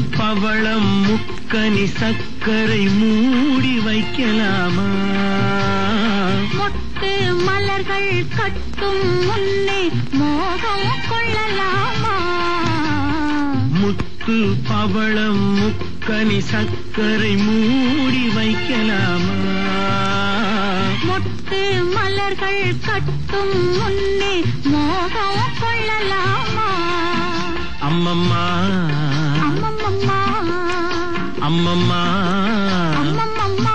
பவளம் முக்கனி சர்க்கரை மூடி வைக்கலாமா? மொட்டு மலர்கள் கட்டும் முன்னே மோகம் கொள்ளலாமா? முத்து பவளம் முக்கனி சர்க்கரை மூடி வைக்கலாமா? மொட்டு மலர்கள் கட்டும் முன்னே மோகம் கொள்ளலாமா? அம்மம்மா அம்மம்மம்மா அம்மம்மா அம்மம்மம்மா.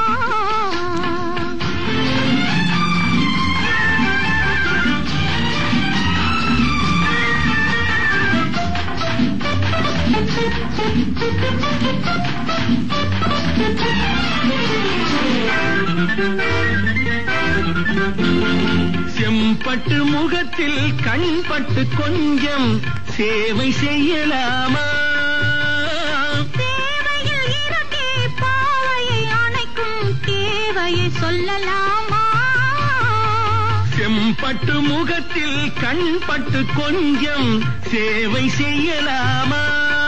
செம்பட்டு முகத்தில் கண்பட்டு கொஞ்சம் சேவை செய்யலாமா? தேவையில் இறங்கி பாவையை அணைக்கும் தேவையை சொல்லலாமா? செம்பட்டு முகத்தில் கண்பட்டு கொஞ்சம் சேவை செய்யலாமா?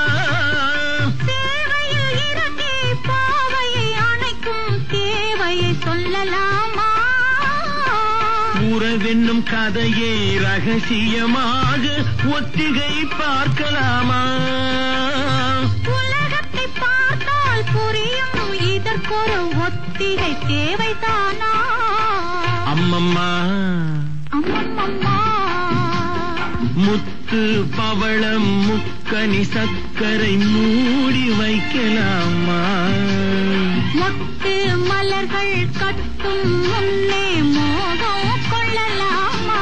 தேவையில் இறங்கி பாவையை அணைக்கும் தேவையை சொல்லலாமா? உறவென்னும் கதையை ரகசியமாக ஒத்திகை பார்க்கலாமா? உலகத்தை பார்த்தால் புரியும் இதற்கொரு ஒத்திகை தேவைதானா? அம்மம்மா அம்மம்மம்மா. முத்து பவளம் முக்கனி சர்க்கரை மூடி வைக்கலாமா? மொட்டு மலர்கள் கட்டும் முன்னே மோகம் கொள்ளலாமா?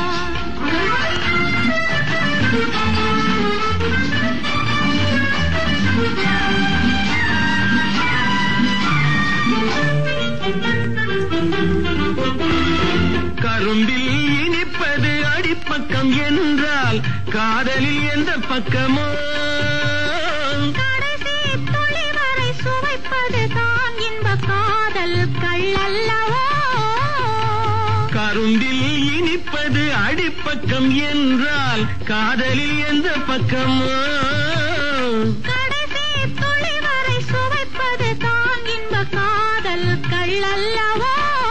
கரும்பில் இனிப்பது அடிப்பக்கம் என்றால் காதலில் எந்த பக்கமோ? கடைசி துளி வரை சுவைப்பது தான் இன்ப காதல் கள்ளல்லவோ? கரும்பில் இனிப்பது அடிப்பக்கம் என்றால் காதலில் எந்த பக்கமோ? கடைசி துளி வரை சுவைப்பது தான் இன்ப காதல் கள்ளல்லவோ?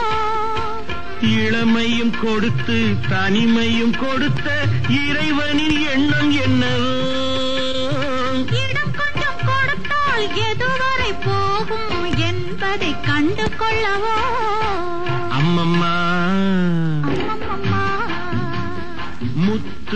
இளமையும் கொடுத்து தனிமையும் கொடுத்த இறைவனின் எண்ணம் என்னவோ? இடம் கொஞ்சம் கொடுத்தால் எதுவரை போகும் என்பதை கண்டு கொள்ளவோ? அம்மம்மா அம்மம்மம்மா. முத்து